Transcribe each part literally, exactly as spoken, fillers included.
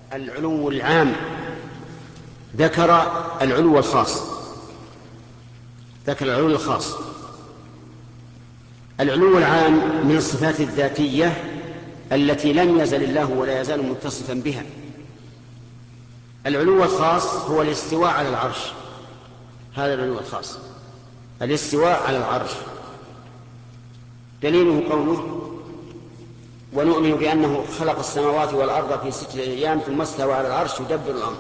العلو العام، ذكر العلو الخاص، ذكر العلو الخاص. العلو العام من الصفات الذاتية التي لم يزل الله ولا يزال متصفا بها. العلو الخاص هو الاستواء على العرش، هذا العلو الخاص، الاستواء على العرش. دليله قوله: ونؤمن بأنه خلق السماوات والأرض في ستة أيام ثم استوى على العرش يدبر الأمر.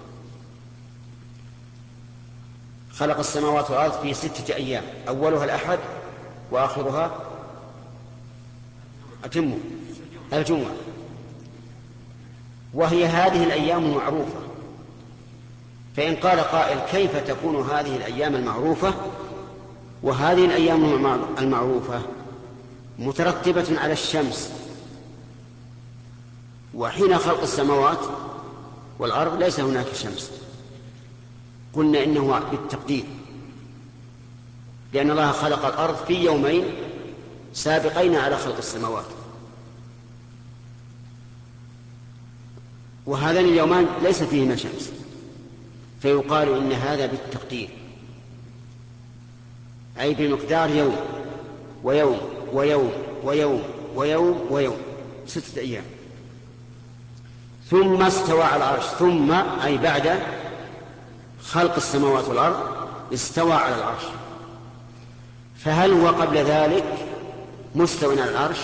خلق السماوات والأرض في ستة أيام، أولها الأحد وآخرها أتمه الجمعة، وهي هذه الأيام المعروفة. فإن قال قائل: كيف تكون هذه الأيام المعروفة وهذه الأيام المعروفة مترتبة على الشمس، وحين خلق السماوات والأرض ليس هناك شمس؟ قلنا إنه بالتقدير، لأن الله خلق الأرض في يومين سابقين على خلق السماوات، وهذان اليومان ليس فيهما شمس، فيقال إن هذا بالتقدير، أي بمقدار يوم ويوم ويوم ويوم ويوم ويوم، ستة أيام. ثم استوى على العرش، ثم أي بعد خلق السماوات والأرض استوى على العرش. فهل هو قبل ذلك مستوى على العرش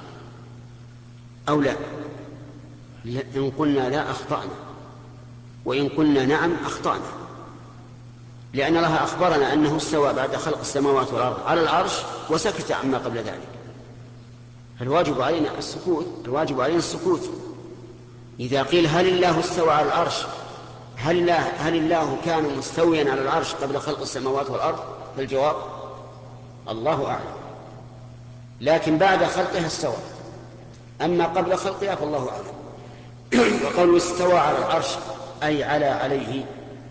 أو لا؟ إن قلنا لا أخطأنا، وإن قلنا نعم أخطأنا، لأن الله أخبرنا أنه استوى بعد خلق السماوات والأرض على العرش وسكت عما قبل ذلك. فالواجب علينا السكوت، الواجب علينا السكوت. إذا قيل هل الله استوى على العرش، هل الله, هل الله كان مستويا على العرش قبل خلق السماوات والأرض؟ فالجواب الله أعلم، لكن بعد خلقها استوى، أما قبل خلقها فالله أعلم. وقالوا استوى على العرش أي على عليه.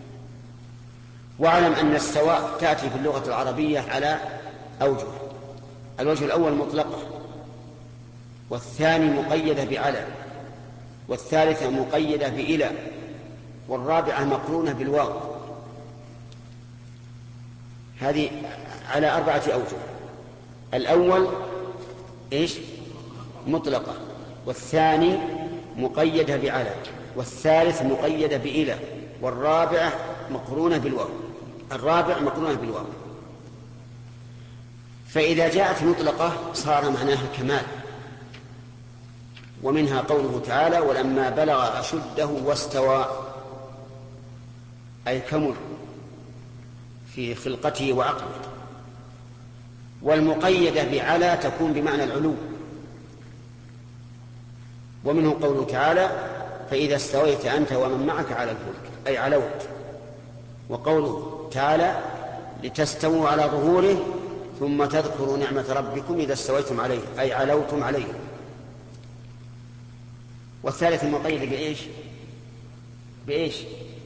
واعلم أن استواء تأتي في اللغة العربية على أوجه: الوجه الأول مطلقة، والثاني مقيدة بعلى، والثالثة مقيدة بإلى، والرابعة مقرونة بالواو. هذه على أربعة أوجه: الأول إيش؟ مطلقة، والثاني مقيدة بعلى، والثالث مقيدة بإلى، والرابعة مقرونة بالواو. الرابع مقرونة بالواو. فإذا جاءت مطلقة صار معناها كمال، ومنها قوله تعالى: ولما بلغ أشده واستوى، أي كمل في خلقته وعقله. والمقيدة بعلى تكون بمعنى العلو، ومنه قوله تعالى: فإذا استويت أنت ومن معك على الفلك، أي علوت. وقوله تعالى: لتستووا على ظهوره ثم تذكروا نعمة ربكم إذا استويتم عليه، أي علوتم عليه. والثالث المقيد بإيش؟ بإيش؟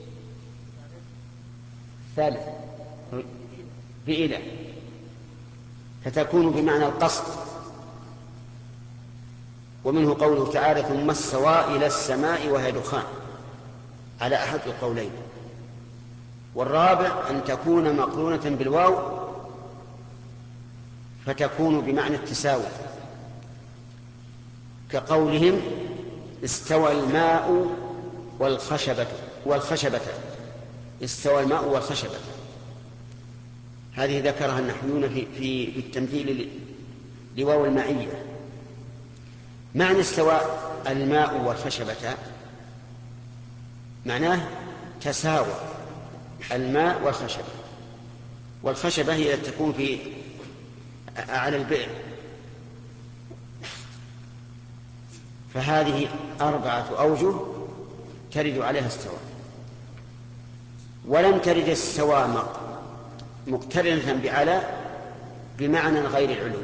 ثالث بإلى، فتكون بمعنى القصد. ومنه قوله تعالى: ثم استوى إلى السماء وهي دخان، على أحد القولين. والرابع أن تكون مقرونة بالواو، فتكون بمعنى التساوي، كقولهم: استوى الماء والخشبة والخشبة استوى الماء والخشبة. هذه ذكرها النحويون في في في التمثيل لواو المعية. معنى استوى الماء والخشبة معناه تساوى الماء والخشبة، والخشبة هي التي تكون في على البئر. فهذه أربعة أوجه ترد عليها استوى. ولم ترد السوى مقترنة بعلى بمعنى غير العلو،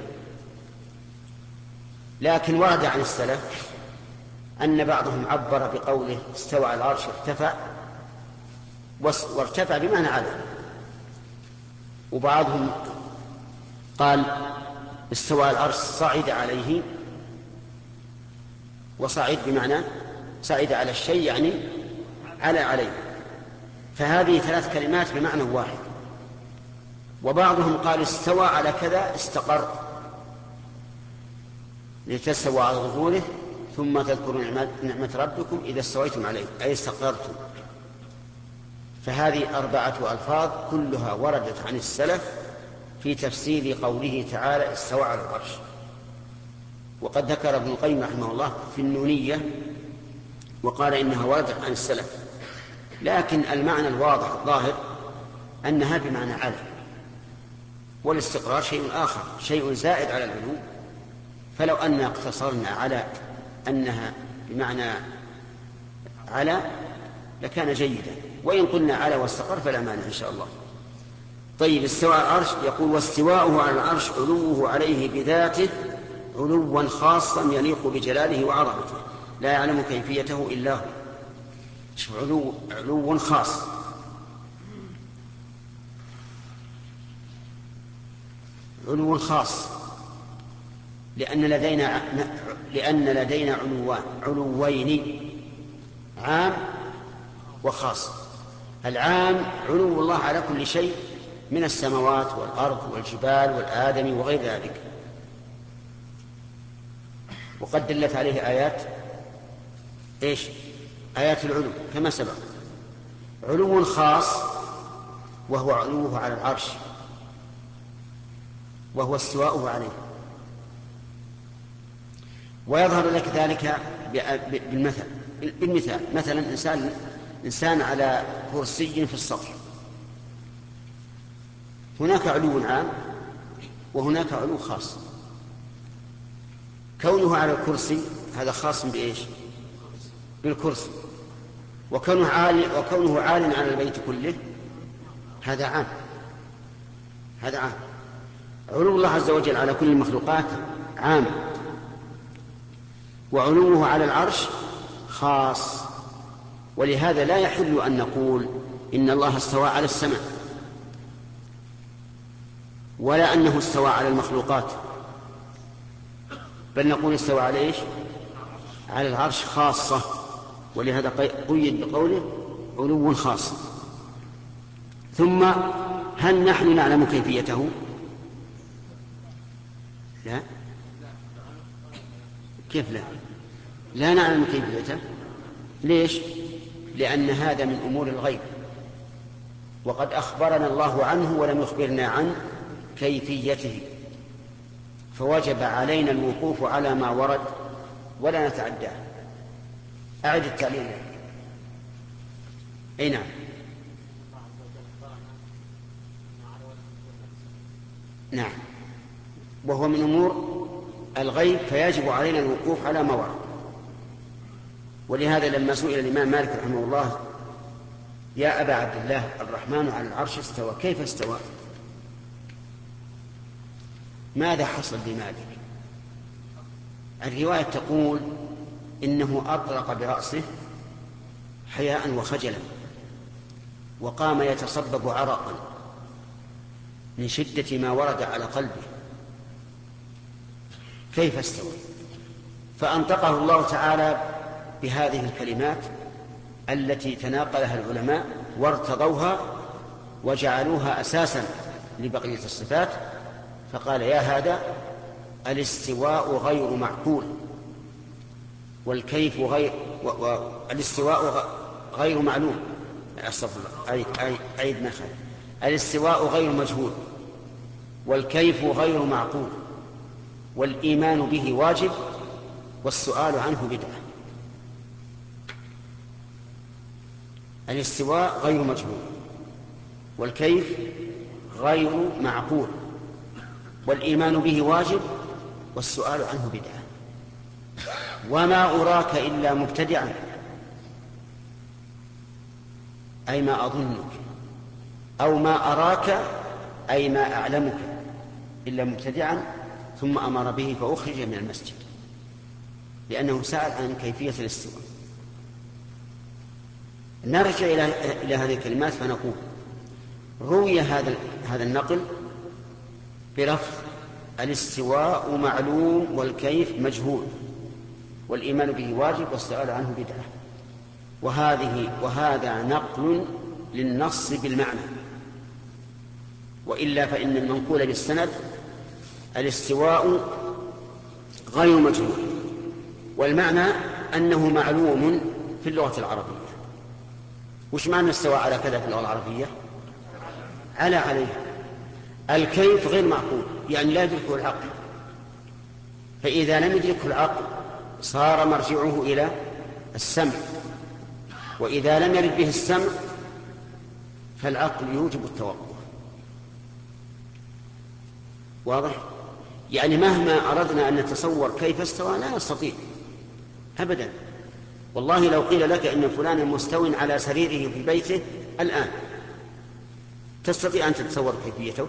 لكن ورد عن السلف أن بعضهم عبر بقوله استوى على العرش ارتفع، وارتفع بمعنى على، وبعضهم قال استوى على العرش صعد عليه، وصعد بمعنى صعد على الشيء يعني على عليه. فهذه ثلاث كلمات بمعنى واحد. وبعضهم قال استوى على كذا استقر، لتستوى على ظهوره ثم تذكروا نعمة ربكم إذا استويتم عليه أي استقررتم. فهذه أربعة ألفاظ كلها وردت عن السلف في تفسير قوله تعالى استوى على العرش. وقد ذكر ابن القيم رحمه الله في النونية وقال إنها وردت عن السلف، لكن المعنى الواضح الظاهر أنها بمعنى على، والاستقرار شيء آخر، شيء زائد على العلو. فلو أن اقتصرنا على أنها بمعنى على لكان جيدا، وإن قلنا على واستقر فلا مانع إن شاء الله. طيب، استوى على العرش، يقول واستواؤه على العرش علوه عليه بذاته علوا خاصا يليق بجلاله وعظمته لا يعلم كيفيته إلا هو. علو علو خاص، علو خاص، لأن لدينا لأن لدينا علوان علوين، عام وخاص. العام علو الله على كل شيء من السماوات والأرض والجبال والآدم وغير ذلك، وقد دلت عليه آيات إيش؟ آيات العلو كما سبق. علو خاص وهو علوه على العرش، وهو استواؤه عليه. ويظهر لك ذلك بالمثل بالمثال مثلا إنسان إنسان على كرسي في السطح، هناك علو عام وهناك علو خاص. كونه على الكرسي هذا خاص بإيش؟ بالكرسي. وكونه عال وكونه عال على البيت كله هذا عام، هذا عام. علو الله عز وجل على كل المخلوقات عام، وعلوه على العرش خاص. ولهذا لا يحل أن نقول إن الله استوى على السماء، ولا أنه استوى على المخلوقات، بل نقول استوى على إيش؟ على العرش خاصة. ولهذا قيد بقوله علو خاص. ثم هل نحن نعلم كيفيته؟ لا. كيف لا؟ لا نعلم كيفيته. ليش؟ لأن هذا من أمور الغيب، وقد أخبرنا الله عنه ولم يخبرنا عن كيفيته، فوجب علينا الوقوف على ما ورد ولا نتعداه. أعد التعليل. أي نعم. نعم، وهو من أمور الغيب، فيجب علينا الوقوف على ما ورد. ولهذا لما سئل الإمام مالك رحمه الله يا أبا عبد الله الرحمن على العرش استوى، كيف استوى؟ ماذا حصل لمالك؟ الرواية تقول إنه أطرق برأسه حياء وخجلا، وقام يتصبب عرقا من شدة ما ورد على قلبه. كيف استوى؟ فأنطقه الله تعالى بهذه الكلمات التي تناقلها العلماء وارتضوها وجعلوها أساسا لبقية الصفات. فقال يا هذا الاستواء غير معقول، والكيف غير والاستواء غير معلوم. أستغفر الله، أعيد ما خالف. الاستواء غير مجهول، والكيف غير معقول، والإيمان به واجب، والسؤال عنه بدعة. الاستواء غير مجهول، والكيف غير معقول، والإيمان به واجب، والسؤال عنه بدعة. وما أراك إلا مبتدعا، أي ما أظنك، أو ما أراك أي ما أعلمك، إلا مبتدعا. ثم أمر به فأخرج من المسجد، لأنه سأل عن كيفية الاستواء. نرجع إلى إلى هذه الكلمات فنقول روي هذا هذا النقل بلفظ الاستواء معلوم والكيف مجهول والإيمان به واجب والسؤال عنه بدعة. وهذه وهذا نقل للنص بالمعنى، وإلا فإن المنقول بالسند الاستواء غير مجهول، والمعنى أنه معلوم في اللغة العربية. وش معنى استوى على كذا في اللغة العربية؟ على عليه. الكيف غير معقول، يعني لا يدركه العقل، فإذا لم يدركه العقل صار مرجعه إلى السمع، وإذا لم يرد به السمع فالعقل يوجب التوقف. واضح؟ يعني مهما أردنا أن نتصور كيف استوى لا نستطيع أبدا. والله لو قيل لك إن فلانا مستوٍ على سريره في بيته الآن، تستطيع أن تتصور كيفيته؟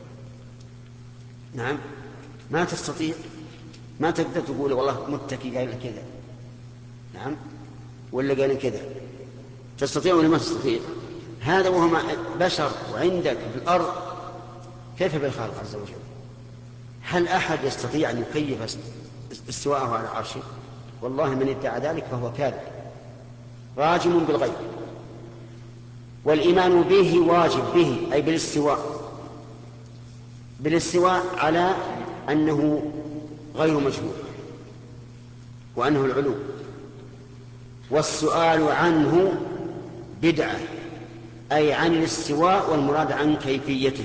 نعم، ما تستطيع. ما تقدر تقول والله متكي قال كذا، نعم، ولا قال كذا. تستطيع ولا ما تستطيع؟ هذا وهو بشر وعندك في الأرض، كيف بالخالق عز وجل؟ هل أحد يستطيع أن يكيف استواءه على عرشه؟ والله من ادعى ذلك فهو كاذب راجم بالغيب. والإيمان به واجب، به أي بالاستواء، بالاستواء على أنه غير مجهول وأنه العلو. والسؤال عنه بدعة، أي عن الاستواء، والمراد عن كيفيته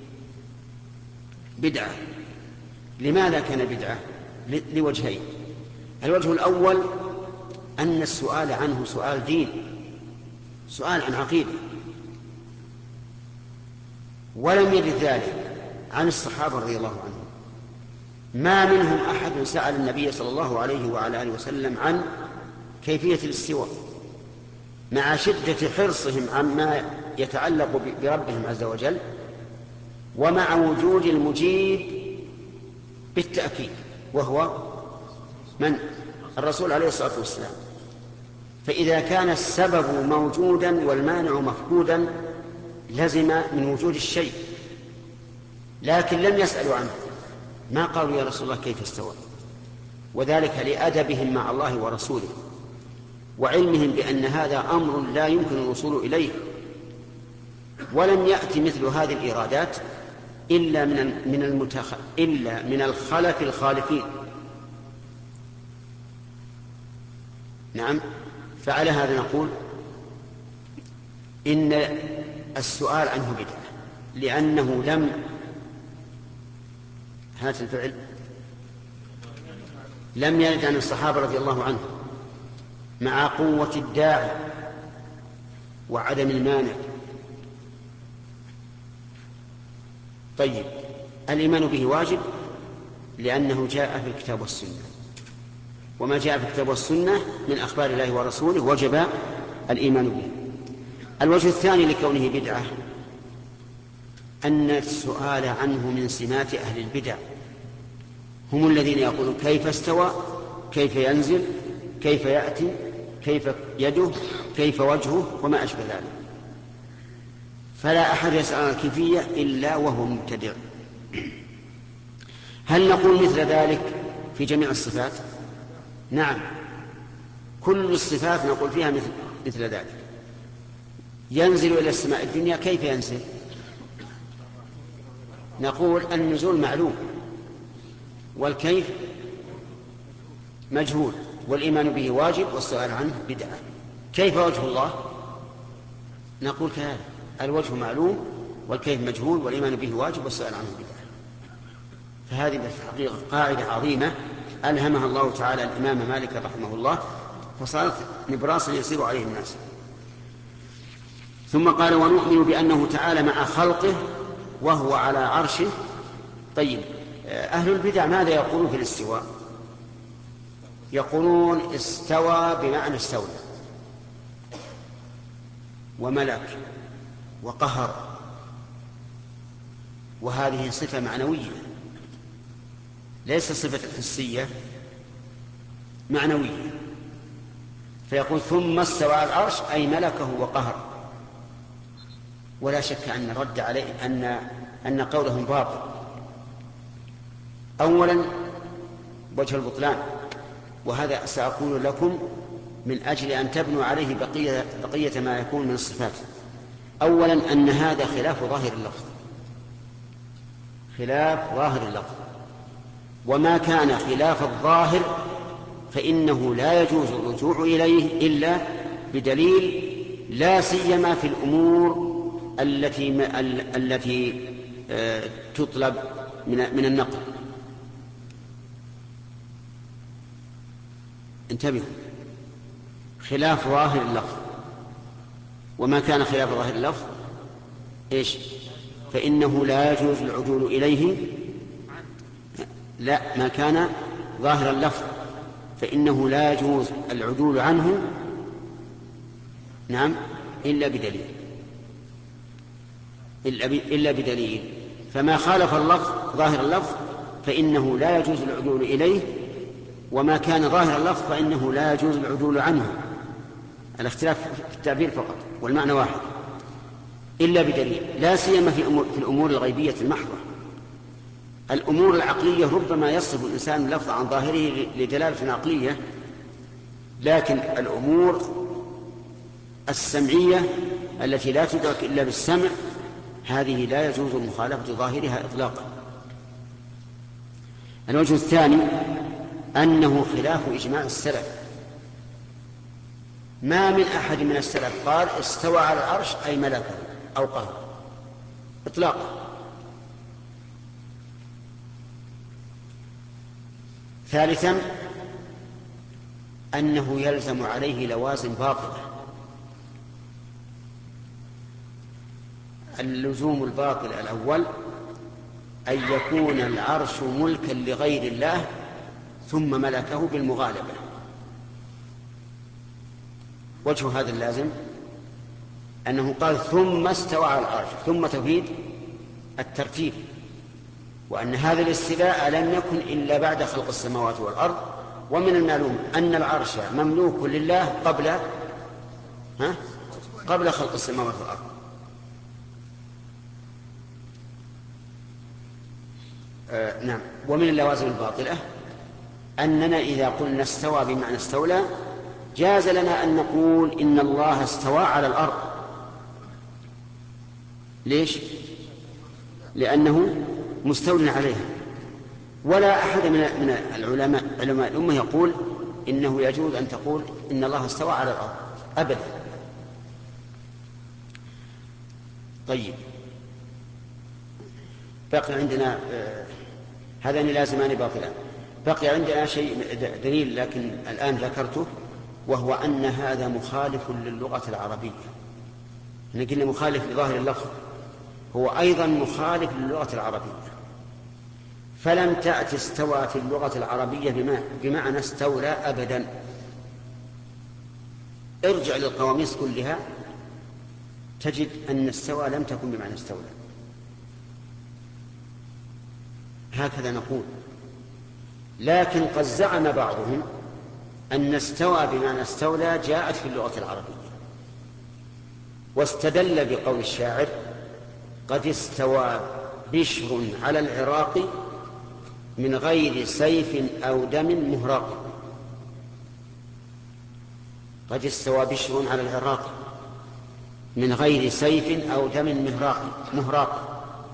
بدعة. لماذا كان بدعة؟ لوجهين. الوجه الأول أن السؤال عنه سؤال دين، سؤال عن عقيدة، ولم يرد ذلك عن الصحابة رضي الله عنهم. ما منهم أحد سأل النبي صلى الله عليه وعلى آله وسلم عن كيفية الاستواء، مع شدة حرصهم عما يتعلق بربهم عز وجل، ومع وجود المجيب بالتأكيد وهو من؟ الرسول عليه الصلاة والسلام. فإذا كان السبب موجودا والمانع مفقودا لزم من وجود الشيء، لكن لم يسألوا عنه، ما قالوا يا رسول الله كيف استوى، وذلك لأدبهم مع الله ورسوله، وعلمهم بأن هذا أمر لا يمكن الوصول إليه. ولم يأتي مثل هذه الإرادات إلا من من المتخ... إلا من الخلف الخالفين. نعم. فعلى هذا نقول إن السؤال عنه بدعة، لأنه لم هات الفعل لم يرد عن الصحابة رضي الله عنهم، مع قوة الداعي وعدم المانع. طيب، الإيمان به واجب لأنه جاء في الكتاب والسنة، وما جاء في الكتاب والسنة من أخبار الله ورسوله وجب الإيمان به. الوجه الثاني لكونه بدعة أن السؤال عنه من سمات أهل البدع، هم الذين يقولون كيف استوى، كيف ينزل، كيف يأتي، كيف يده، كيف وجهه، وما أشبه ذلك. فلا أحد يسأل عن الكيفية إلا وهو مبتدع. هل نقول مثل ذلك في جميع الصفات؟ نعم، كل الصفات نقول فيها مثل, مثل ذلك. ينزل إلى السماء الدنيا، كيف ينزل؟ نقول النزول معلوم، والكيف مجهول، والإيمان به واجب، والسؤال عنه بدعة. كيف وجه الله؟ نقول كذلك، الوجه معلوم والكيف مجهول والإيمان به واجب والسؤال عنه بدعة. فهذه بالحقيقة قاعدة عظيمة ألهمها الله تعالى الإمام مالك رحمه الله، فصارت نبراسا يسير عليه الناس. ثم قال ونؤمن بأنه تعالى مع خلقه وهو على عرشه. طيب، أهل البدع ماذا يقولون في الاستواء؟ يقولون استوى بمعنى استولى وملك وقهر، وهذه صفة معنوية ليس صفة حسية، معنوية. فيقول ثم استوى على العرش أي ملكه وقهر. ولا شك أن رد عليه أن أن قولهم باطل. أولا وجه البطلان، وهذا سأقول لكم من أجل أن تبنوا عليه بقية, بقية ما يكون من الصفات. أولا أن هذا خلاف ظاهر اللفظ، خلاف ظاهر اللفظ، وما كان خلاف الظاهر فإنه لا يجوز الرجوع إليه إلا بدليل، لا سيما في الأمور التي التي تطلب من النقل. انتبهوا، خلاف ظاهر اللفظ، وما كان خلاف ظاهر اللفظ ايش؟ فإنه لا يجوز العدول إليه. لا، ما كان ظاهر اللفظ فإنه لا يجوز العدول عنه، نعم، إلا بدليل، إلا بدليل. فما خالف اللفظ ظاهر اللفظ فإنه لا يجوز العدول إليه، وما كان ظاهر اللفظ فإنه لا يجوز العدول عنه. الاختلاف في التعبير فقط والمعنى واحد، إلا بدليل، لا سيما في الأمور الغيبية المحضة. الأمور العقلية ربما يصف الإنسان اللفظ عن ظاهره لدلالة عقلية، لكن الأمور السمعية التي لا تدرك إلا بالسمع هذه لا يجوز مخالفة ظاهرها إطلاقا. الوجه الثاني أنه خلاف إجماع السلف، ما من أحد من السلف قال استوى على العرش أي ملكه أو قهر إطلاقا. ثالثا أنه يلزم عليه لوازم باطلة. اللزوم الباطل الأول أن يكون العرش ملكا لغير الله ثم ملكه بالمغالبة. وجه هذا اللازم أنه قال ثم استوى على العرش، ثم تفيد الترتيب، وأن هذا الاستواء لم يكن إلا بعد خلق السماوات والأرض. ومن المعلوم أن العرش مملوك لله قبل ها قبل خلق السماوات والأرض. آه نعم. ومن اللوازم الباطلة أننا إذا قلنا استوى بمعنى استولى جاز لنا أن نقول إن الله استوى على الأرض. ليش؟ لأنه مستول عليها، ولا أحد من العلماء علماء الأمة يقول إنه يجوز أن تقول إن الله استوى على الأرض أبدا. طيب، بقي عندنا آه هذان لازمان باطلان. بقي عندنا شيء دليل لكن الآن ذكرته، وهو أن هذا مخالف للغة العربية. قلنا مخالف لظاهر اللفظ، هو أيضا مخالف للغة العربية. فلم تأت استوى في اللغة العربية بمعنى استولى أبدا. ارجع للقواميس كلها تجد أن استوى لم تكن بمعنى استولى. هكذا نقول. لكن قد زعم بعضهم أن استوى بمعنى استولى جاءت في اللغة العربية، واستدل بقول الشاعر قد استوى بشر على العراق من غير سيف أو دم مهراق. قد استوى بشر على العراق من غير سيف أو دم مهراق مهراق.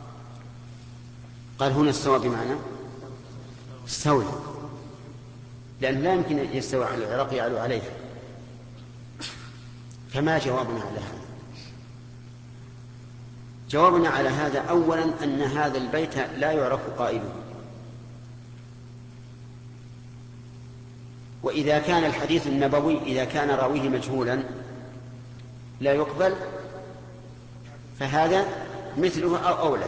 قال هنا استوى بمعنى استولى، لأنه لا يمكن يستوى على العراق يعلو عليها. فما جوابنا على هذا؟ جوابنا على هذا أولا أن هذا البيت لا يعرف قائله، وإذا كان الحديث النبوي إذا كان راويه مجهولا لا يقبل، فهذا مثله أو أولى.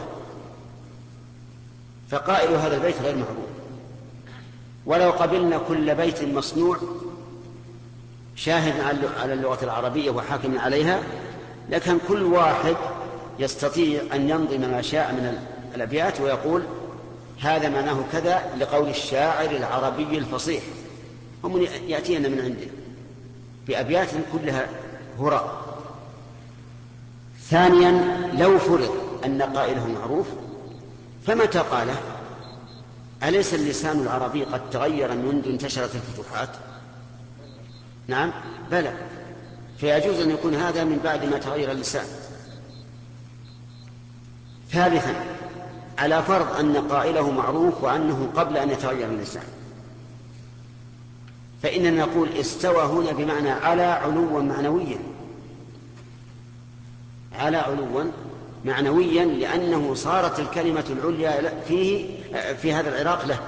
فقائل هذا البيت غير معروف. ولو قبلنا كل بيت مصنوع شاهد على اللغة العربية وحاكم عليها لكن كل واحد يستطيع أن ينظم ما شاء من الأبيات ويقول هذا معناه كذا لقول الشاعر العربي الفصيح. هم يأتينا من عنده بأبيات كلها هراء. ثانيا لو فرض أن قائله معروف فمتى قاله؟ أليس اللسان العربي قد تغير منذ انتشرت الفتوحات؟ نعم بلى، فيجوز أن يكون هذا من بعد ما تغير اللسان. ثالثا، على فرض أن قائله معروف وأنه قبل أن يتغير اللسان، فإننا نقول استوى هنا بمعنى على علوا معنويا، على علوا معنويا، لأنه صارت الكلمة العليا فيه في هذا العراق له،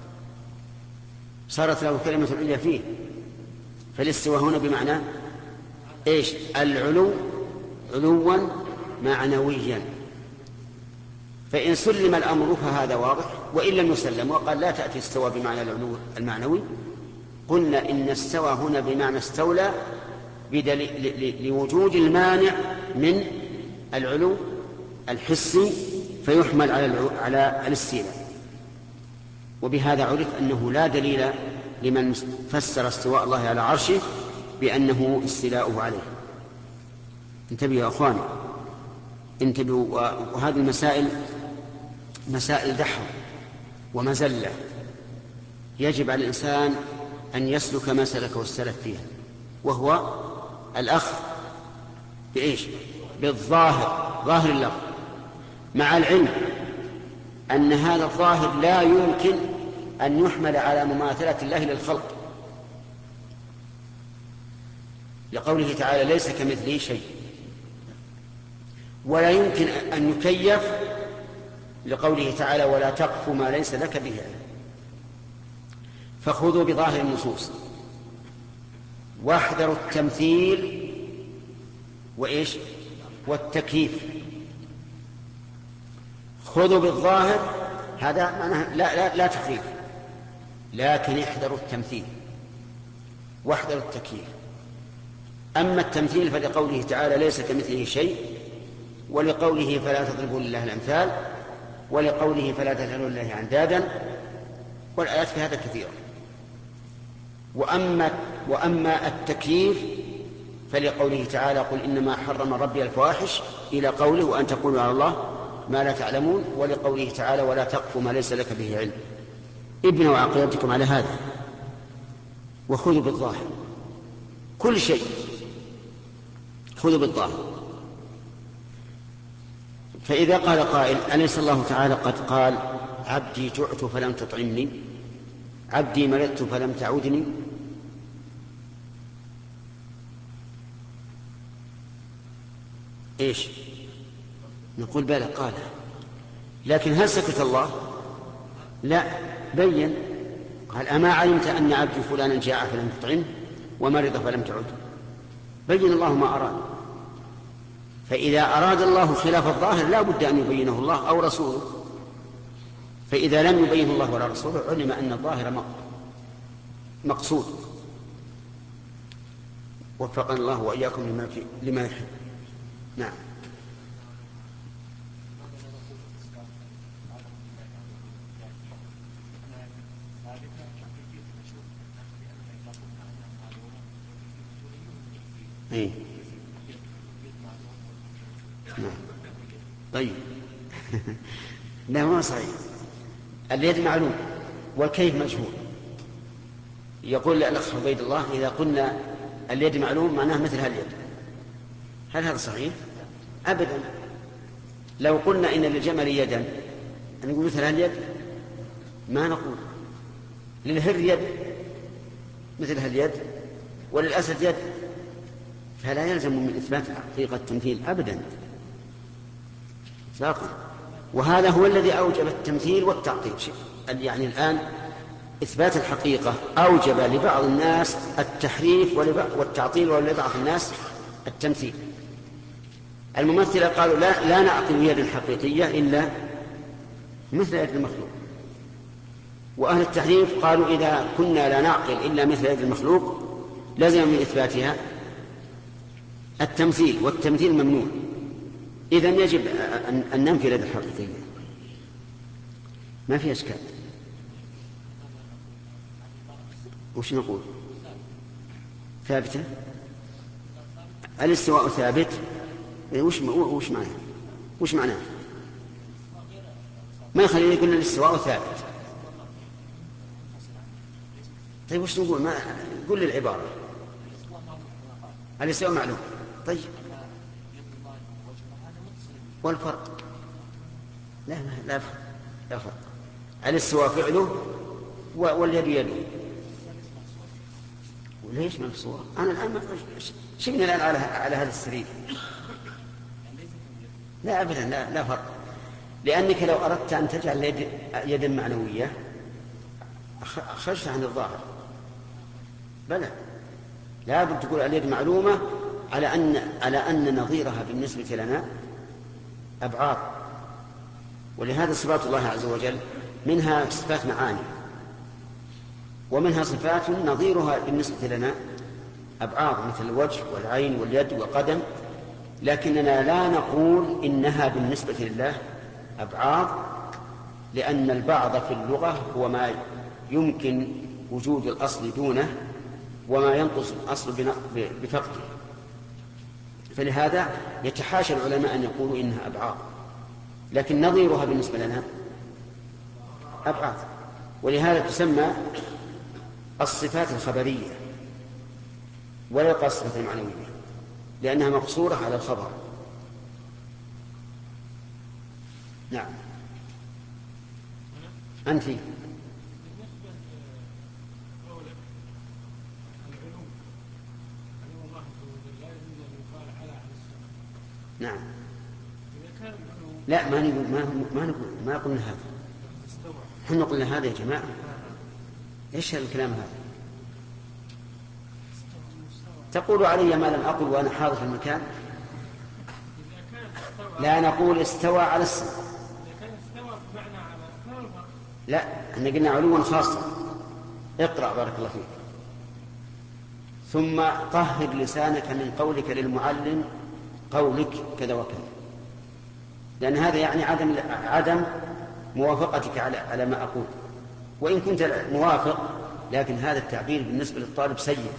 صارت له الكلمة العليا فيه، فالاستواء هنا بمعنى إيش؟ العلو علوا معنويا. فإن سلم الأمر فهذا واضح، وإن لم يسلم وقال لا تأتي استوى بمعنى العلو المعنوي، قلنا إن استوى هنا بمعنى استولى لوجود المانع من العلو الحسي، فيحمل على على الاستيلاء. وبهذا عرف أنه لا دليل لمن فسر استواء الله على عرشه بأنه استيلاؤه عليه. انتبهوا يا أخواني، انتبهوا. وهذه المسائل مسائل دحر ومزلة، يجب على الإنسان أن يسلك ما سلكه السلف فيها، وهو الأخذ بإيش؟ بالظاهر، ظاهر اللفظ، مع العلم أن هذا الظاهر لا يمكن أن يحمل على مماثلة الله للخلق، لقوله تعالى ليس كمثله شيء، ولا يمكن أن يكيف لقوله تعالى ولا تقف ما ليس لك به علم. فخذوا بظاهر النصوص واحذروا التمثيل وإيش؟ والتكييف. خذوا بالظاهر هذا معناه لا, لا, لا تحريف، لكن احذروا التمثيل واحذروا التكييف. أما التمثيل فلقوله تعالى ليس كمثله شيء، ولقوله فلا تضربوا لله الأمثال، ولقوله فلا تجعلوا لله أندادا، والآيات في هذا كثيرة. وأما, وأما التكييف فلقوله تعالى قل إنما حرم ربي الفواحش إلى قوله وأن تقولوا على الله ما لا تعلمون، ولقوله تعالى ولا تقف ما ليس لك به علم. ابنوا عقيدتكم على هذا وخذوا بالظاهر كل شيء، خذوا بالظاهر. فإذا قال قائل أليس الله تعالى قد قال عبدي جعت فلم تطعمني، عبدي مرضت فلم تعودني، إيش نقول؟ بلى قال، لكن هل سكت الله؟ لا، بين قال أما علمت أن عبدي فلانا جاع فلم تطعمه ومرض فلم تعد، بين الله ما أراد. فإذا أراد الله خلاف الظاهر لا بد أن يبينه الله أو رسوله، فإذا لم يبينه الله ولا رسوله علم أن الظاهر مقصود. وفقنا الله وإياكم لما, لما يحب. نعم. ايه نعم. طيب لا ما صحيح، اليد معلوم والكيف مجهول. يقول الأخ عبيد الله إذا قلنا اليد معلوم معناه مثل هاليد، هل هذا صحيح؟ أبدا. لو قلنا إن للجمل يدا نقول مثل هاليد؟ ما نقول. للهر يد مثل هاليد، وللأسد يد، فلا يلزم من إثبات حقيقة التمثيل أبدا إطلاقا. وهذا هو الذي أوجب التمثيل والتعطيل. يعني الآن إثبات الحقيقة أوجب لبعض الناس التحريف والتعطيل، ولبعض الناس التمثيل. الممثلة قالوا لا, لا نعقل يدا حقيقية إلا مثل يد المخلوق، وأهل التحريف قالوا إذا كنا لا نعقل إلا مثل يد المخلوق لازم من إثباتها التمثيل، والتمثيل ممنوع. إذن يجب أن ننفي اليد الحقيقية، ما في أشكال. وش نقول؟ ثابتة، الاستواء ثابت. وش وش معناه؟ وش معناه؟ ما يخلينا يقول الاستواء ثابت. طيب وش نقول؟ ما قل العبارة. الاستواء معلوم. طيب والفرق؟ لا لا فرق، لا فرق. الاستواء فعله واليد يده. وليش مبصورة؟ أنا الآن شفنا الآن على على هذا السرير. لا أبدا، لا لا فرق. لأنك لو أردت أن تجعل يد يدا معنوية خرجت عن الظاهر. بلى، لا بد تقول اليد معلومة على أن على أن نظيرها بالنسبة لنا أبعاد. ولهذا صفات الله عز وجل منها صفات معاني، ومنها صفات نظيرها بالنسبة لنا أبعاد، مثل الوجه والعين واليد والقدم، لكننا لا نقول إنها بالنسبة لله أبعاد، لأن البعض في اللغة هو ما يمكن وجود الأصل دونه وما ينقص الأصل بفقده. فلهذا يتحاشى العلماء أن يقولوا إنها أبعاد، لكن نظيرها بالنسبة لنا أبعاد. ولهذا تسمى الصفات الخبرية ولا يقال الصفات المعنوية، لأنها مقصورة على الخبر. نعم. أنت نعم. لا ما نقول ما ما نقول ما قلنا هذا. احنا قلنا هذا يا جماعة. ايش هالكلام هذا؟ تقول علي ما لم أقل وأنا حاضر في المكان. لا نقول استوى على السماء. لا، احنا قلنا علوا خاصا. اقرأ بارك الله فيك. ثم طهر لسانك من قولك للمعلم قولك كذا وكذا، لأن هذا يعني عدم عدم موافقتك على على ما أقول، وإن كنت موافق لكن هذا التعبير بالنسبة للطالب سيء.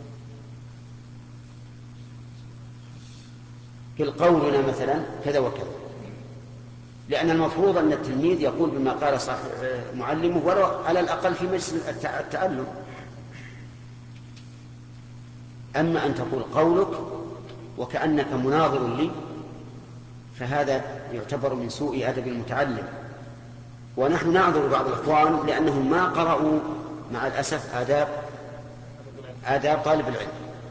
في قولنا مثلا كذا وكذا، لأن المفروض أن التلميذ يقول بما قال صاحب معلمه ولو على الأقل في مجلس التعلم. أما أن تقول قولك وكأنك مناظر لي فهذا يعتبر من سوء أدب المتعلم. ونحن نعذر بعض الإخوان لأنهم ما قرأوا مع الأسف آداب آداب طالب العلم.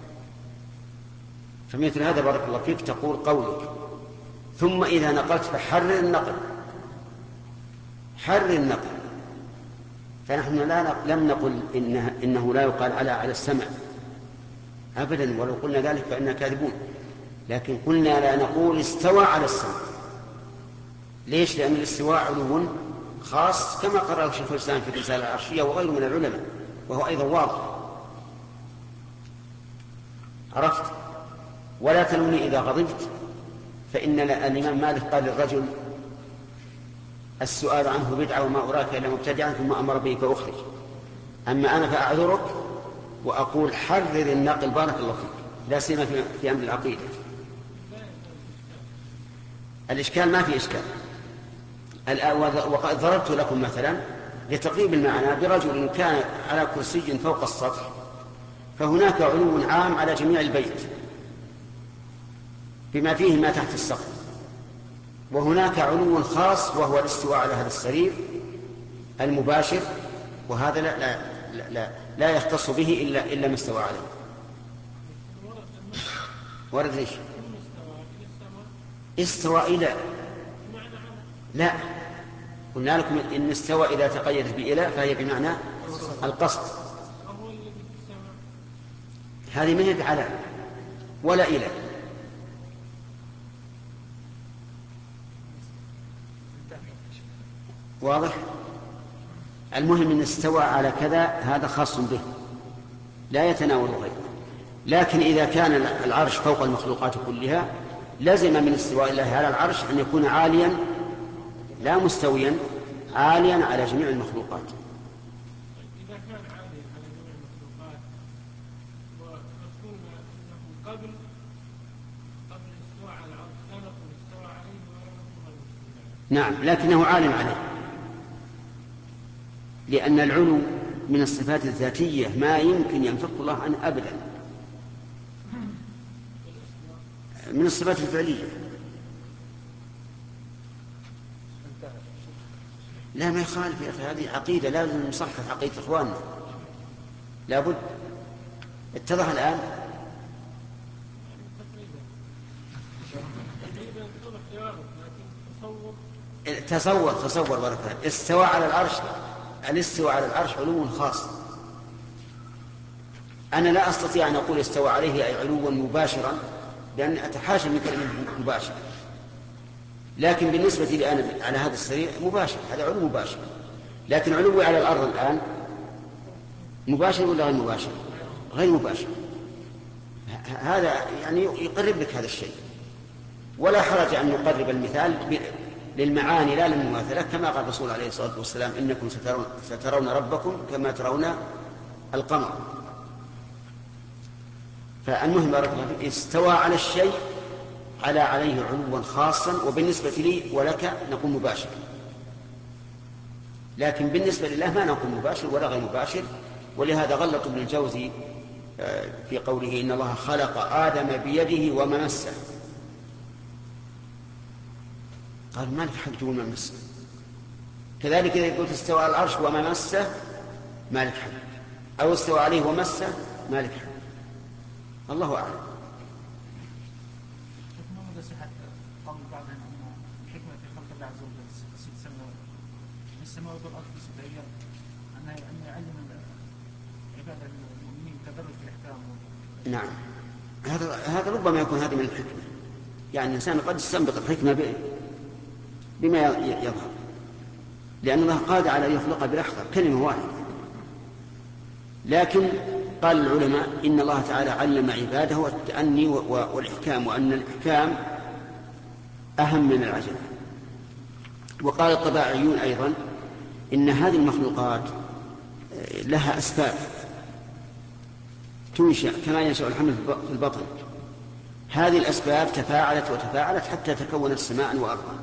فمثل هذا بارك الله فيك تقول قولك، ثم إذا نقلت فحرر النقل، حرر النقل. فنحن لا لم نقل إنه, إنه لا يقال على على السمع أبدا، ولو قلنا ذلك فإننا كاذبون. لكن قلنا لا نقول استوى على السمع. ليش؟ لأن الاستواء علو خاص كما قرأه شيخ الإسلام في الرسالة العرشية وغيره من العلماء، وهو أيضا واضح. عرفت؟ ولا تلوني إذا غضبت، فإن الإمام مالك قال للرجل السؤال عنه بدعة وما أراك إلا مبتدعا ثم أمر به فأخرج. أما أنا فأعذرك وأقول حرر النقل بارك الله فيك، لا سيما في أمر العقيدة. الإشكال ما في إشكال. وقد ضربت لكم مثلا لتقريب المعنى برجل كان على كرسي فوق السطح، فهناك علو عام على جميع البيت بما فيه ما تحت السقف، وهناك علو خاص وهو الاستواء على هذا السرير المباشر، وهذا لا لا لا, لا, لا يختص به إلا إلا ما استوى عليه. ورد ليش؟ استوى إلى لا، قلنا لكم إن استوى إذا تقيدت بإلى فهي بمعنى القصد. هذه ما هي على ولا إلى. واضح؟ المهم أن استوى على كذا هذا خاص به لا يتناول غيره. لكن إذا كان العرش فوق المخلوقات كلها لزم من استواء الله على العرش أن يكون عاليا لا مستويا، عاليا على جميع المخلوقات. إذا كان عاليا على جميع المخلوقات وقلنا أنه قبل قبل الاستواء على العرش لا نقول استوى عليه ولا نقول نعم، لكنه عالم عليه، لأن العلو من الصفات الذاتية ما يمكن ينفك الله عنه أبدا. من الصفات الفعلية. لا ما يخالف يا أخي، هذه عقيدة لازم نصحح عقيدة إخواننا، لابد. اتضح الآن؟ تصور تصور بركة استوى على العرش. الاستواء على العرش علو خاص. أنا لا أستطيع أن أقول استوى عليه أي علوا مباشرا، لأن أتحاشى من كلمة مباشر، لكن بالنسبة لي أنا على هذا السرير مباشر، هذا علو مباشر. لكن علوي على الأرض الآن مباشر ولا غير مباشر؟ غير مباشر. هذا يعني يقرب لك هذا الشيء، ولا حرج أن نقرب المثال للمعاني لا للمماثلة، كما قال الرسول عليه الصلاة والسلام إنكم سترون, سترون ربكم كما ترون القمر. فالمهم بارك الله فيك استوى على الشيء على عليه علوا خاصا، وبالنسبة لي ولك نقول مباشر، لكن بالنسبة لله ما نقول مباشر ولا غير مباشر. ولهذا غلط ابن الجوزي في قوله إن الله خلق آدم بيده وما مسه، قال ما لك حق تقول ما مسه. كذلك إذا قلت استوى على العرش وما مسه ما لك حق، أو استوى عليه ومسه ما لك حق. الله أعلم. قول بعضهم أن الحكمة في خلق الله عز وجل ست سماوات، السماوات والأرض في ست أيام، أن يعلم عباد المؤمنين تدرج في الأحكام. نعم، هذا هذا ربما يكون هذه من الحكمة، يعني الإنسان قد يستنبط الحكمة بما يظهر، لأن الله قادر على أن يخلق بلحظة كلمة واحدة. لكن قال العلماء إن الله تعالى علم عباده التأني والإحكام، وأن الإحكام أهم من العجل. وقال الطباعيون أيضا إن هذه المخلوقات لها أسباب تنشأ كما ينشأ الحمل في البطن. هذه الأسباب تفاعلت وتفاعلت حتى تكون السماء وأرضا،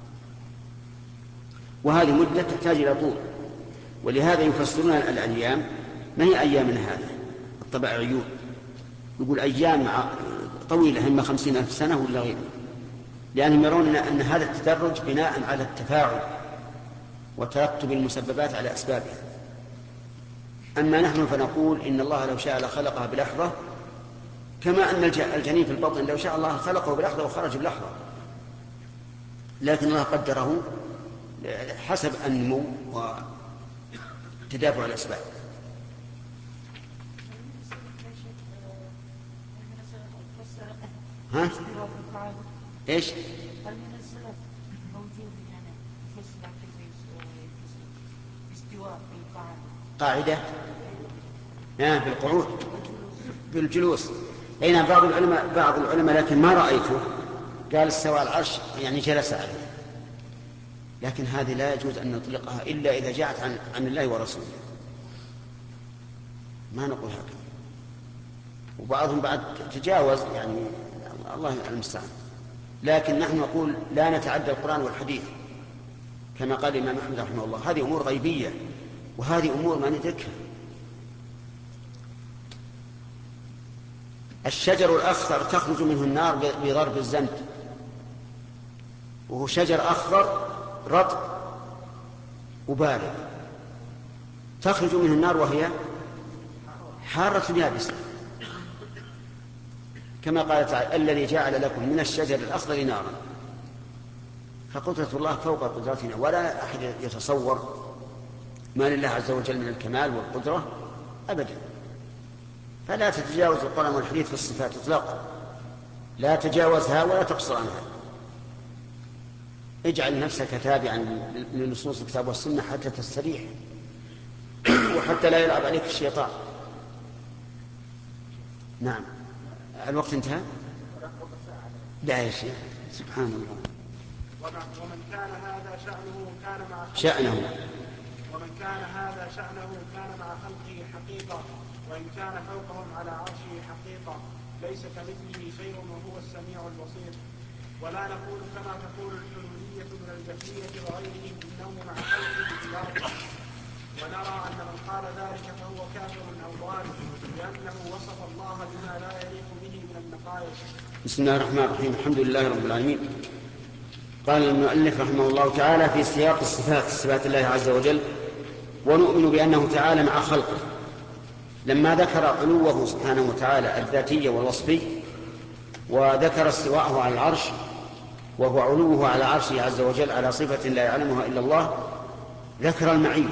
وهذه مدة تحتاج إلى طول. ولهذا يفسرون الأيام ما هي أيامنا هذا الطباعيون، يقول أيام طويلة هم خمسين ألف سنة ولا غيره، لأنهم يرون أن هذا التدرج بناء على التفاعل وترتب المسببات على أسبابها. أما نحن فنقول إن الله لو شاء لخلقها بلحظة، كما أن الجنين في البطن لو شاء الله خلقه بلحظة وخرج بلحظة، لكن الله قدره حسب النمو وتدافع الأسباب. ها؟ إيش؟ هل من السلف موجود يعني يفسر استواء في القاعدة؟ قاعدة؟ نعم، في القعود بالجلوس. أين بعض العلماء بعض العلماء لكن ما رأيته قال استوى على العرش يعني جلس عليه، لكن هذه لا يجوز أن نطلقها إلا إذا جاءت عن, عن الله ورسوله، ما نقول هكذا. وبعضهم بعد تجاوز، يعني الله المستعان. لكن نحن نقول لا نتعدى القرآن والحديث كما قال الإمام أحمد رحمه الله، هذه أمور غيبية وهذه أمور ما ندركها. الشجر الأخضر تخرج منه النار بضرب الزند، وهو شجر أخضر رطب وبارد، تخرج منه النار وهي حارة يابسة، كما قال تعالى الذي جعل لكم من الشجر الأخضر نارا. فقدرة الله فوق قدرتنا، ولا أحد يتصور ما لله عز وجل من الكمال والقدرة أبدا. فلا تتجاوز القرآن والحديث في الصفات اطلاقا، لا تجاوزها ولا تقصر عنها. اجعل نفسك تابعا لنصوص الكتاب والسنة حتى تستريح وحتى لا يلعب عليك الشيطان. نعم، الوقت انتهى. لا يا شيخ، سبحان الله. ومن كان هذا شأنه كان مع شأنه ومن كان هذا شأنه كان مع خلقه حقيقة، وإن كان فوقهم على عرشه حقيقة، ليس كمثله شيء وهو السميع البصير. ولا نقول كما تقول الحلولية من الجهمية وغيرهم إنه مع خلقه بالأرض، ونرى أن من قال ذلك فهو كافر أو ضال لأنه وصف الله بما لا يليق به من النقائص. بسم الله الرحمن الرحيم. الحمد لله رب العالمين. قال المؤلف رحمه الله تعالى في سياق الصفات صفات الله عز وجل: ونؤمن بأنه تعالى مع خلقه. لما ذكر علوه سبحانه وتعالى الذاتي والوصفي وذكر استواءه على العرش وهو علوه على عرشه عز وجل على صفة لا يعلمها إلا الله، ذكر المعية،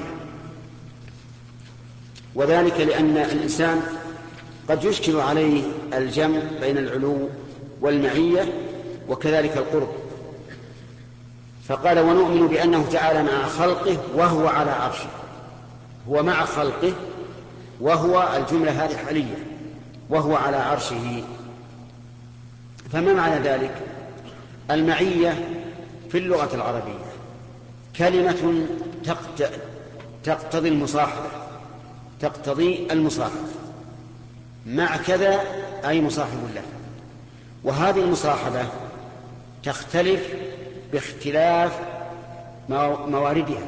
وذلك لأن الإنسان قد يشكل عليه الجمع بين العلو والمعية وكذلك القرب، فقال: ونؤمن بأنه تعالى مع خلقه وهو على عرشه. هو مع خلقه، وهو الجملة هذه حالية، وهو على عرشه. فما معنى ذلك؟ المعية في اللغة العربية كلمة تقتضي المصاحبة، تقتضي المصاحبة مع كذا أي مصاحب له، وهذه المصاحبة تختلف باختلاف مواردها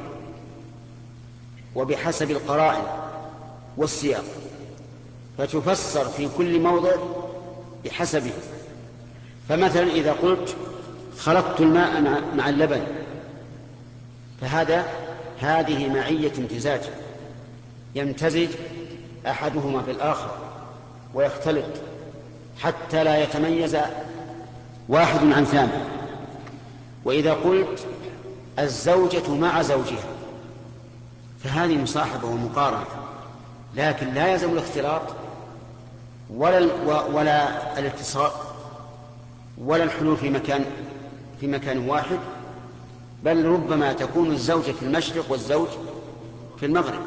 وبحسب القرائن والسياق، فتفسر في كل موضع بحسبه. فمثلا إذا قلت خلطت الماء مع اللبن، فهذا هذه معية امتزاج، يمتزج أحدهما بالآخر ويختلط حتى لا يتميز واحد عن ثاني. وإذا قلت الزوجة مع زوجها، فهذه مصاحبة ومقارنة، لكن لا يلزم الاختلاط ولا ولا الاتصال ولا الحلول في مكان في مكان واحد، بل ربما تكون الزوجة في المشرق والزوج في المغرب.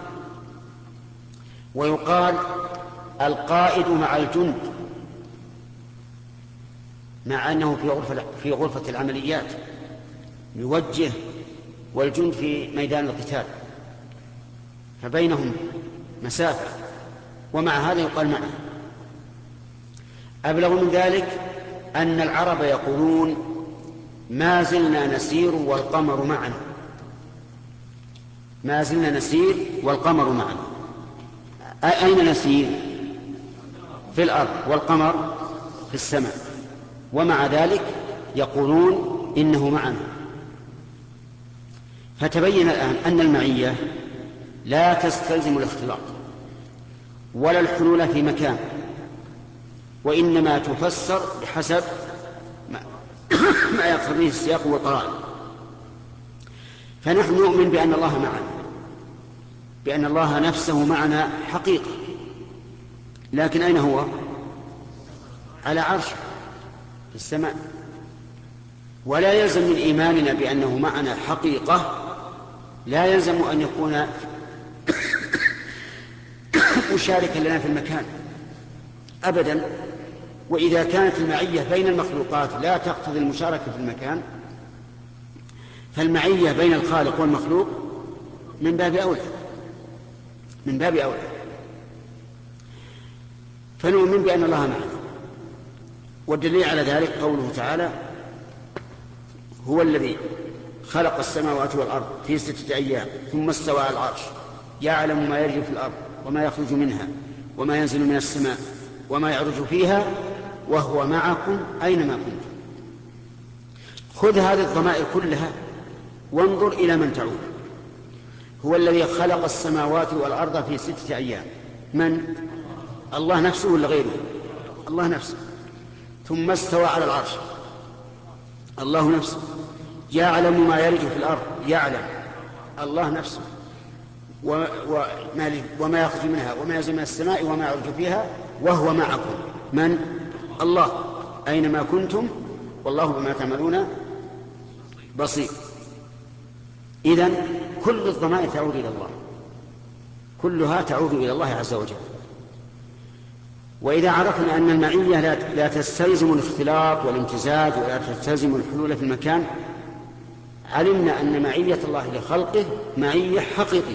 ويقال القائد مع الجند، مع أنه في غرفة في غرفة العمليات يوجه، والجند في ميدان القتال، فبينهم مسافة، ومع هذا يقال معه. أبلغ من ذلك أن العرب يقولون: ما زلنا نسير والقمر معنا. ما زلنا نسير والقمر معنا. أين نسير؟ في الأرض، والقمر في السماء، ومع ذلك يقولون إنه معنا. فتبين الآن أن المعية لا تستلزم الاختلاط ولا الحلول في مكان، وإنما تفسر بحسب ما يقتضيه السياق والقرائن. فنحن نؤمن بأن الله معنا، بأن الله نفسه معنا حقيقة، لكن أين هو؟ على عرشه في السماء. ولا يلزم من إيماننا بأنه معنا حقيقة لا يلزم أن يكون مشاركا لنا في المكان أبدا. وإذا كانت المعية بين المخلوقات لا تقتضي المشاركة في المكان، فالمعية بين الخالق والمخلوق من باب أولى من باب أولى فنؤمن بأن الله معنا. والدليل على ذلك قوله تعالى: هو الذي خلق السماوات والأرض في ستة أيام ثم استوى على العرش يعلم ما يجري في الأرض وما يخرج منها وما ينزل من السماء وما يعرج فيها وهو معكم أينما كنتم. خذ هذه الضمائر كلها وانظر إلى من تعود. هو الذي خلق السماوات والأرض في ستة أيام. من؟ الله نفسه ولا غيره؟ الله نفسه. ثم استوى على العرش، الله نفسه. يعلم ما يلج في الأرض، يعلم، الله نفسه. وما يخرج منها وما ينزل من السماء وما يعرج فيها وهو معكم. من؟ الله، أينما كنتم والله بما تعملون بصير. إذن كل الضمائر تعود إلى الله، كلها تعود إلى الله عز وجل. وإذا عرفنا أن المعية لا تستلزم الاختلاط والامتزاج ولا تستلزم الحلول في المكان، علمنا أن معية الله لخلقه معية حقيقية،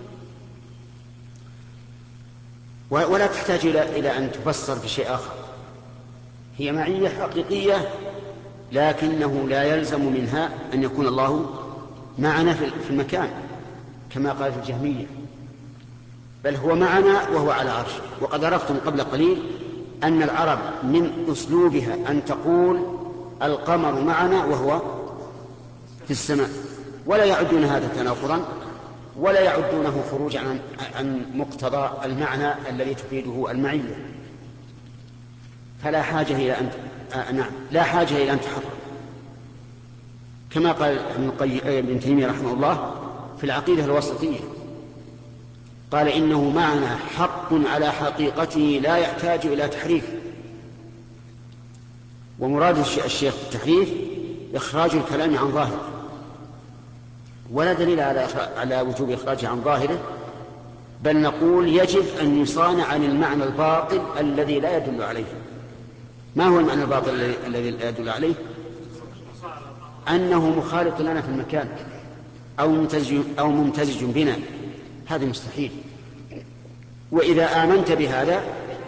ولا تحتاج إلى أن تفسر بشيء آخر. هي معية حقيقية، لكنه لا يلزم منها أن يكون الله معنا في المكان كما قالت الجهمية. بل هو معنا وهو على عرشه. وقد عرفتم قبل قليل أن العرب من أسلوبها أن تقول القمر معنا وهو في السماء، ولا يعدون هذا تناقضا ولا يعدونه خروجا عن, عن مقتضى المعنى الذي تفيده المعية. فلا حاجة إلى أن آه نعم لا حاجة إلى أن تحرم، كما قال ابن تيمية رحمه الله في العقيدة الوسطية، قال إنه معنى حق على حقيقته لا يحتاج إلى تحريف. ومراد الشيخ التحريف إخراج الكلام عن ظاهره، ولا دليل على على وجوب إخراجه عن ظاهره، بل نقول يجب أن يصان عن المعنى الباطل الذي لا يدل عليه. ما هو المعنى الباطل الذي لا يدل عليه؟ أنه مخالط لنا في المكان أو ممتزج, أو ممتزج بنا، هذا مستحيل. وإذا آمنت بهذا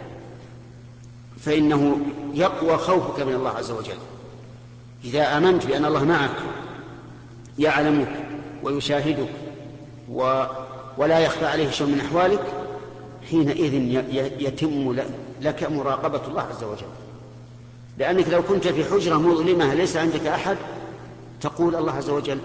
فإنه يقوى خوفك من الله عز وجل. إذا آمنت بأن الله معك يعلمك ويشاهدك و... ولا يخفى عليه شيء من أحوالك، حينئذ يتم لك مراقبة الله عز وجل. لأنك لو كنت في حجرة مظلمة ليس عندك أحد تقول الله عز وجل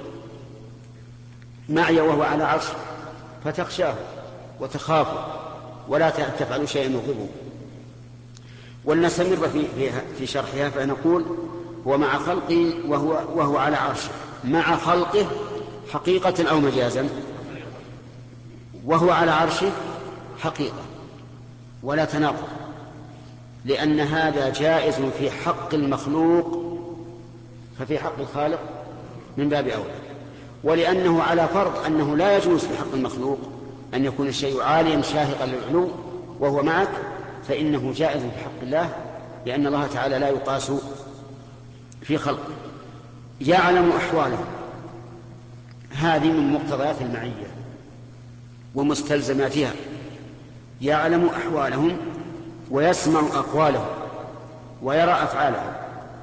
معي وهو على عرش، فتخشاه وتخافه ولا تفعل شيئا يغضبه. ولنستمر في في شرحها، فنقول هو مع خلقه وهو وهو على عرشه، مع خلقه حقيقة أو مجازا، وهو على عرشه حقيقة ولا تناقض، لأن هذا جائز في حق المخلوق ففي حق الخالق من باب أولى. ولأنه على فرض أنه لا يجوز في حق المخلوق أن يكون الشيء عاليا شاهقا للعلو وهو معك، فإنه جائز في حق الله، لأن الله تعالى لا يقاس في خلقه. يعلم أحواله، هذه من مقتضيات المعية ومستلزماتها. يعلم أحوالهم ويسمع أقوالهم ويرى أفعالهم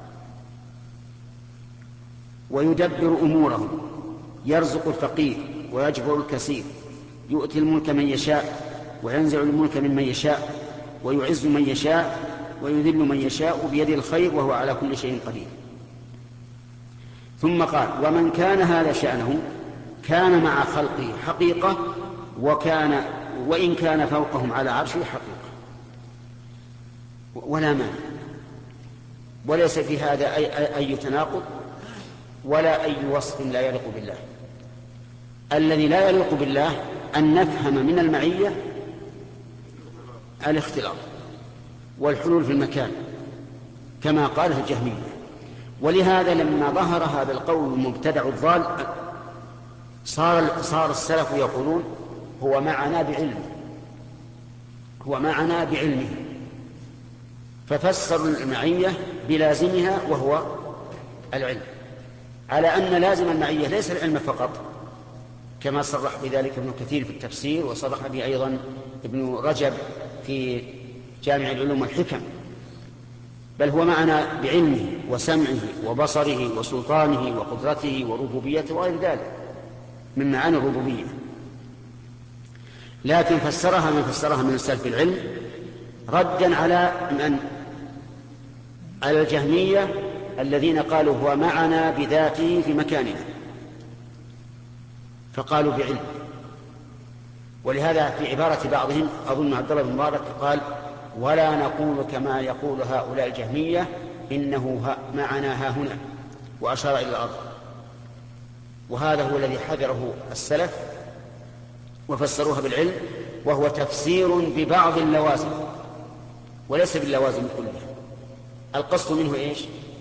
ويدبر أمورهم، يرزق الفقير ويجبر الكثير، يؤتي الملك من يشاء وينزع الملك ممن يشاء، ويعز من يشاء ويذل من يشاء بيده الخير وهو على كل شيء قدير. ثم قال ومن كان هذا شأنه كان مع خلقه حقيقة وكان وإن كان فوقهم على عرشه حقيقة، ولا مانع، وليس في هذا أي, أي تناقض ولا أي وصف لا يليق بالله. الذي لا يليق بالله أن نفهم من المعية الاختلاط والحلول في المكان كما قاله الجهمية. ولهذا لما ظهر هذا القول المبتدع الضال صار, صار السلف يقولون هو معنا بعلمه، هو معنا بعلمه، ففسروا المعية بلازمها وهو العلم، على أن لازم المعية ليس العلم فقط، كما صرح بذلك ابن كثير في التفسير، وصرح به أيضا ابن رجب في جامع العلوم والحكم، بل هو معنا بعلمه وسمعه وبصره وسلطانه وقدرته وربوبيته وغير ذلك من معاني الربوبية. لكن فسرها من فسرها من السلف بالعلم ردا على من على الجهمية الذين قالوا هو معنا بذاته في مكاننا، فقالوا بعلم. ولهذا في عبارة بعضهم أظن عبد الله بن مبارك قال ولا نقول كما يقول هؤلاء الجهمية إنه معنا ها هنا، وأشار إلى الأرض. وهذا هو الذي حذره السلف وفسروها بالعلم، وهو تفسير ببعض اللوازم وليس باللوازم كلها. القصد منه إيش؟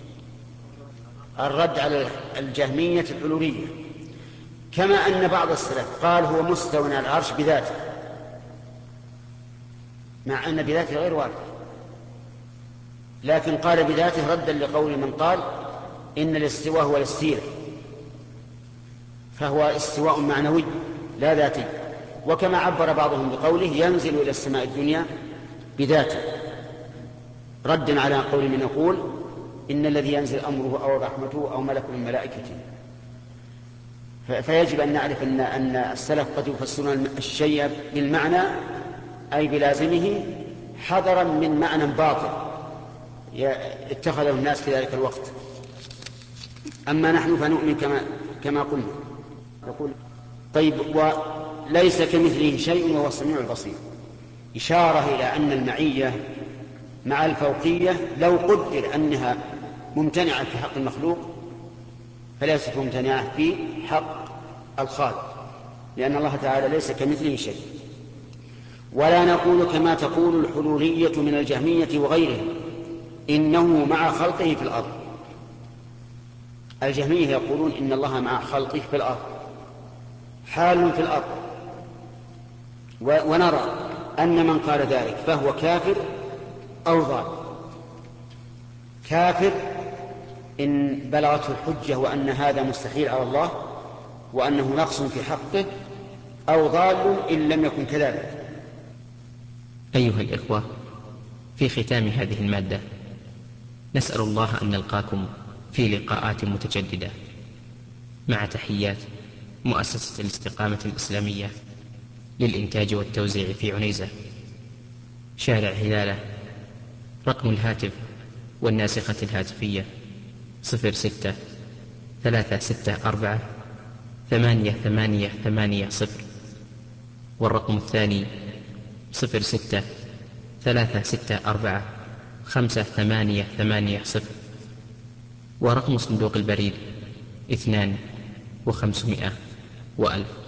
الرد على الجهمية الحلولية، كما أن بعض السلف قال هو مستوى على العرش بذاته، مع أن بذاته غير وارد، لكن قال بذاته ردا لقول من قال إن الاستواء هو الاستيلاء، فهو استواء معنوي لا ذاتي. وكما عبر بعضهم بقوله ينزل إلى السماء الدنيا بذاته، ردا على قول من يقول إن الذي ينزل أمره أو رحمته أو ملك من ملائكته. فيجب أن نعرف أن أن السلف قد يفسرون الشيء بالمعنى أي بلازمه حذرا من معنى باطل اتخذه الناس في ذلك الوقت. أما نحن فنؤمن كما كما قلنا. يقول طيب وليس كمثله شيء وهو السميع البصير، إشارة إلى أن المعية مع الفوقية لو قدر أنها ممتنعة في حق المخلوق فليست ممتنعة في حق الخالق، لأن الله تعالى ليس كمثله شيء. ولا نقول كما تقول الحلولية من الجهمية وغيرهم إنه مع خلقه في الأرض. الجهمية يقولون إن الله مع خلقه في الأرض، حال في الأرض، ونرى أن من قال ذلك فهو كافر أو ضال. كافر إن بلغته الحجة وأن هذا مستحيل على الله وأنه نقص في حقه، أو ضال إن لم يكن كذلك. أيها الإخوة، في ختام هذه المادة نسأل الله أن نلقاكم في لقاءات متجددة، مع تحيات مؤسسة الاستقامة الإسلامية للإنتاج والتوزيع في عنيزة، شارع هلالة. رقم الهاتف والناسخة الهاتفية صفر ستة ثلاثة ستة أربعة ثمانية ثمانية ثمانية صفر، والرقم الثاني صفر ستة ثلاثة ستة أربعة خمسة ثمانية ثمانية صفر، ورقم صندوق البريد اثنان وخمسمائة وألف.